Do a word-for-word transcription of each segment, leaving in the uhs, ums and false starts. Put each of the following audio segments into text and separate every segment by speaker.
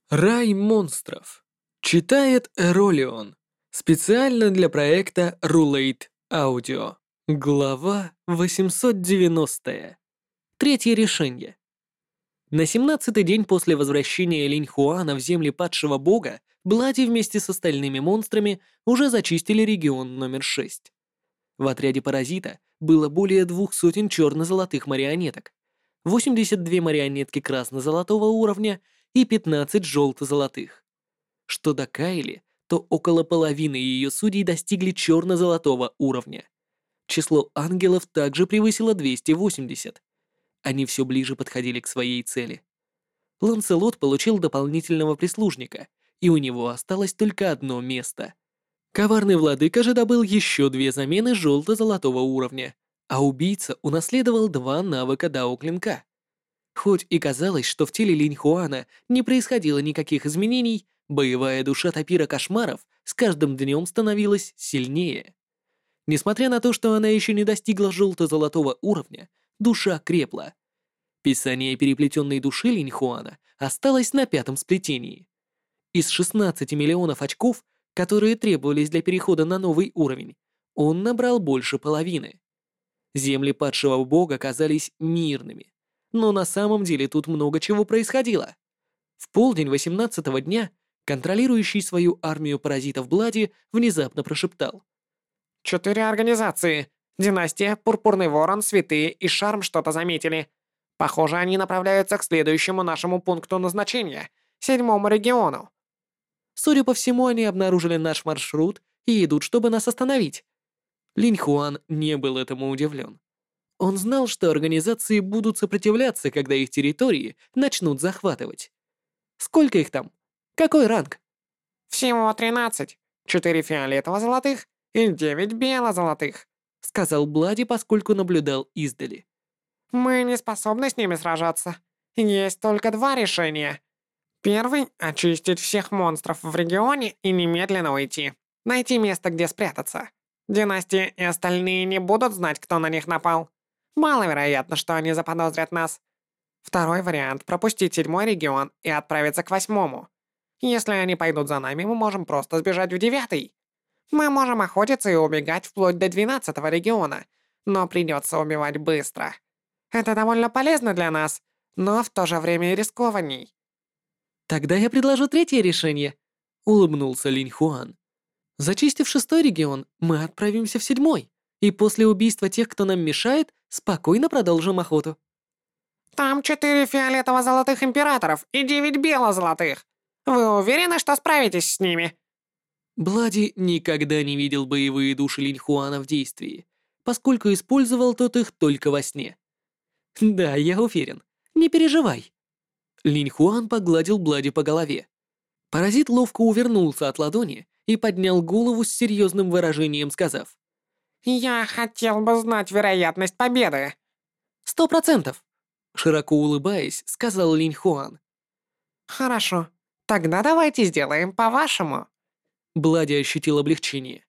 Speaker 1: Рай монстров. Читает Эролион. Специально для проекта Рулейт Аудио. Глава восемьсот девяностая. Третье решение. На семнадцатый день после возвращения Линь Хуана в земли падшего бога, Блади вместе с остальными монстрами уже зачистили регион номер шесть. В отряде паразита было более двух сотен черно-золотых марионеток, восемьдесят две марионетки красно-золотого уровня и пятнадцать желто-золотых. Что до Кайли, то около половины ее судей достигли черно-золотого уровня. Число ангелов также превысило двести восемьдесят. Они все ближе подходили к своей цели. Ланселот получил дополнительного прислужника, и у него осталось только одно место. Коварный владыка же добыл еще две замены желто-золотого уровня, а убийца унаследовал два навыка дао-клинка. Хоть и казалось, что в теле Линь Хуана не происходило никаких изменений, боевая душа Тапира Кошмаров с каждым днем становилась сильнее. Несмотря на то, что она еще не достигла желто-золотого уровня, душа крепла. Писание переплетенной души Линь Хуана осталось на пятом сплетении. Из шестнадцати миллионов очков, которые требовались для перехода на новый уровень, он набрал больше половины. Земли падшего бога казались мирными, но на самом деле тут много чего происходило. В полдень восемнадцатого дня контролирующий свою армию паразитов Блади внезапно прошептал.
Speaker 2: Четыре организации. Династия, Пурпурный Ворон, Святые и Шарм что-то заметили. Похоже, они направляются к следующему нашему пункту назначения, седьмому региону.
Speaker 1: Судя по всему, они обнаружили наш маршрут и идут, чтобы нас остановить. Линь Хуан не был этому удивлен. Он знал, что организации будут сопротивляться, когда их территории начнут захватывать. Сколько их там? Какой ранг?
Speaker 2: Всего тринадцать. Четыре фиолетово-золотых и девять бело-золотых,
Speaker 1: Сказал Блади, поскольку наблюдал издали.
Speaker 2: Мы не способны с ними сражаться. Есть только два решения. Первый — очистить всех монстров в регионе и немедленно уйти. Найти место, где спрятаться. Династия и остальные не будут знать, кто на них напал. Маловероятно, что они заподозрят нас. Второй вариант — пропустить седьмой регион и отправиться к восьмому. Если они пойдут за нами, мы можем просто сбежать в девятый. Мы можем охотиться и убегать вплоть до двенадцатого региона, но придется убивать быстро. Это довольно полезно для нас, но в то же время и рискованней.
Speaker 1: Тогда я предложу третье решение, улыбнулся Линь Хуан. Зачистив шестой регион, мы отправимся в седьмой, и после убийства тех, кто нам мешает, спокойно продолжим охоту.
Speaker 2: Там четыре фиолетово-золотых императоров и девять бело-золотых. Вы уверены, что справитесь с ними?
Speaker 1: Блади никогда не видел боевые души Линь Хуана в действии, поскольку использовал тот их только во сне. Да, я уверен. Не переживай. Линь Хуан погладил Блади по голове. Паразит ловко увернулся от ладони и поднял голову с серьезным выражением, сказав.
Speaker 2: Я хотел бы знать вероятность победы.
Speaker 1: «Сто процентов!» Широко улыбаясь, сказал Линь Хуан.
Speaker 2: Хорошо, тогда давайте сделаем по-вашему.
Speaker 1: Блади ощутил облегчение.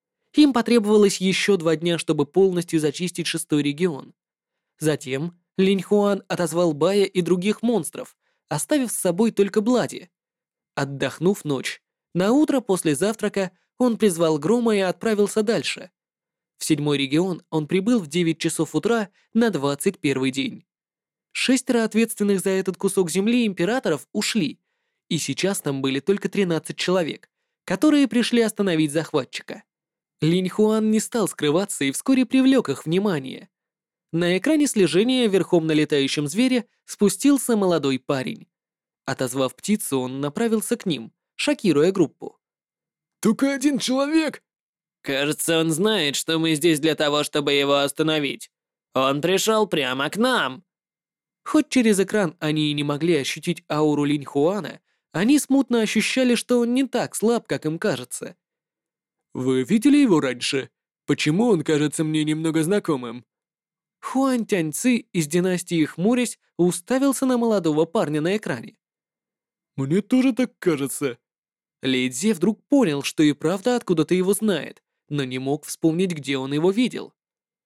Speaker 1: Им потребовалось еще два дня, чтобы полностью зачистить шестой регион. Затем Линь Хуан отозвал Бая и других монстров, оставив с собой только Блади. Отдохнув ночь, на утро после завтрака он призвал Грома и отправился дальше. В седьмой регион он прибыл в девять часов утра на двадцать первый день. Шестеро ответственных за этот кусок земли императоров ушли, и сейчас там были только тринадцать человек, которые пришли остановить захватчика. Линь Хуан не стал скрываться и вскоре привлек их внимание. На экране слежения верхом на летающем звере спустился молодой парень. Отозвав птицу, он направился к ним, шокируя группу.
Speaker 3: «Только один человек!»
Speaker 4: Кажется, он знает, что мы здесь для того, чтобы его остановить. Он пришел прямо к нам.
Speaker 1: Хоть через экран они и не могли ощутить ауру Линь Хуана, они смутно ощущали, что он не так слаб, как им кажется.
Speaker 3: «Вы видели его раньше? Почему он кажется мне немного знакомым?»
Speaker 1: Хуань Тяньци из династии Хмурясь уставился на молодого парня на экране.
Speaker 3: «Мне тоже так кажется».
Speaker 1: Ли Цзэ вдруг понял, что и правда откуда-то его знает, но не мог вспомнить, где он его видел.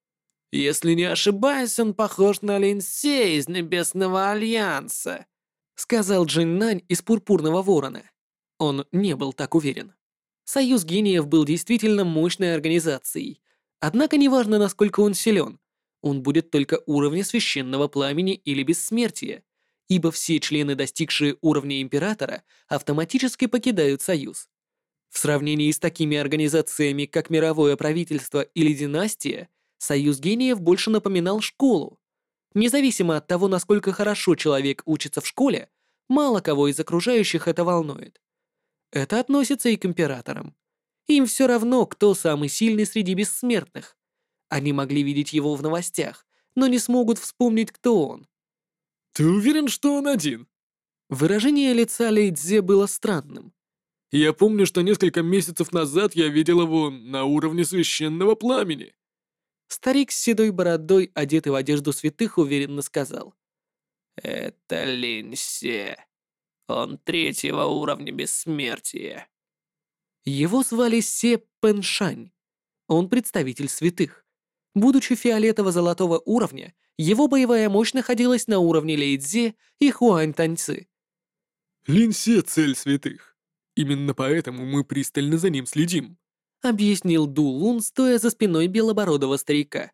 Speaker 4: Если не ошибаюсь, он похож на Лин Се из Небесного Альянса.
Speaker 1: сказал Джин Нань из Пурпурного Ворона. Он не был так уверен. Союз гениев был действительно мощной организацией. Однако неважно, насколько он силен, он будет только уровня священного пламени или бессмертия, ибо все члены, достигшие уровня императора, автоматически покидают Союз. В сравнении с такими организациями, как мировое правительство или династия, Союз гениев больше напоминал школу. Независимо от того, насколько хорошо человек учится в школе, мало кого из окружающих это волнует. Это относится и к императорам. Им все равно, кто самый сильный среди бессмертных. Они могли видеть его в новостях, но не смогут вспомнить, кто он.
Speaker 3: Ты уверен, что он один?
Speaker 1: Выражение лица Лэй Цзэ было странным.
Speaker 3: Я помню, что несколько месяцев назад я видел его на уровне священного пламени.
Speaker 1: Старик с седой бородой, одетый в одежду святых, уверенно сказал. «Это Линь Се. Он третьего уровня бессмертия». Его звали Се Пэншань. Он представитель святых. Будучи фиолетово-золотого уровня, его боевая мощь находилась на уровне Лэй Цзэ и Хуань Таньцы.
Speaker 3: Линьсе — цель святых. Именно поэтому мы пристально за ним следим.
Speaker 1: Объяснил Ду Лун, стоя за спиной белобородого старика.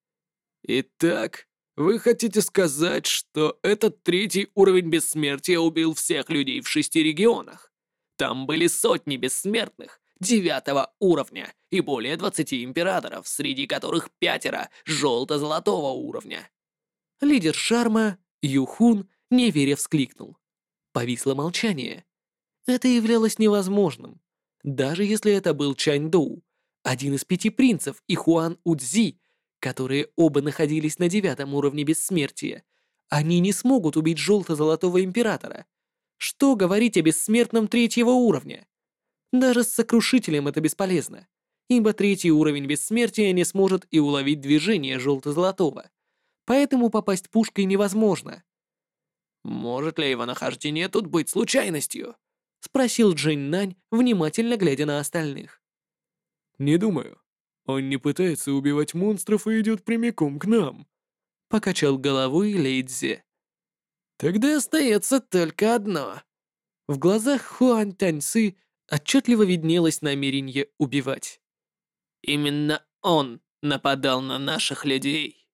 Speaker 3: Итак, вы хотите сказать, что этот третий уровень бессмертия убил всех людей в шести регионах?
Speaker 4: Там были сотни бессмертных девятого уровня и более двадцати императоров, среди которых пятеро желто-золотого уровня.
Speaker 1: Лидер Шарма, Юхун, неверя вскликнул. Повисло молчание. Это являлось невозможным. Даже если это был Чань Доу, один из пяти принцев, и Хуан Удзи, которые оба находились на девятом уровне бессмертия, они не смогут убить желто-золотого императора. Что говорить о бессмертном третьего уровня? Даже с сокрушителем это бесполезно, ибо третий уровень бессмертия не сможет и уловить движение желто-золотого, поэтому попасть пушкой невозможно.
Speaker 4: Может ли его нахождение тут быть случайностью?
Speaker 1: Спросил Джин Нань, внимательно глядя на остальных.
Speaker 3: Не думаю. Он не пытается убивать монстров и идет прямиком к нам.
Speaker 1: Покачал головой Лэй Цзэ.
Speaker 4: Тогда остается только одно.
Speaker 1: В глазах Хуань Таньцы отчетливо виднелось намерение убивать.
Speaker 4: Именно он нападал на наших людей.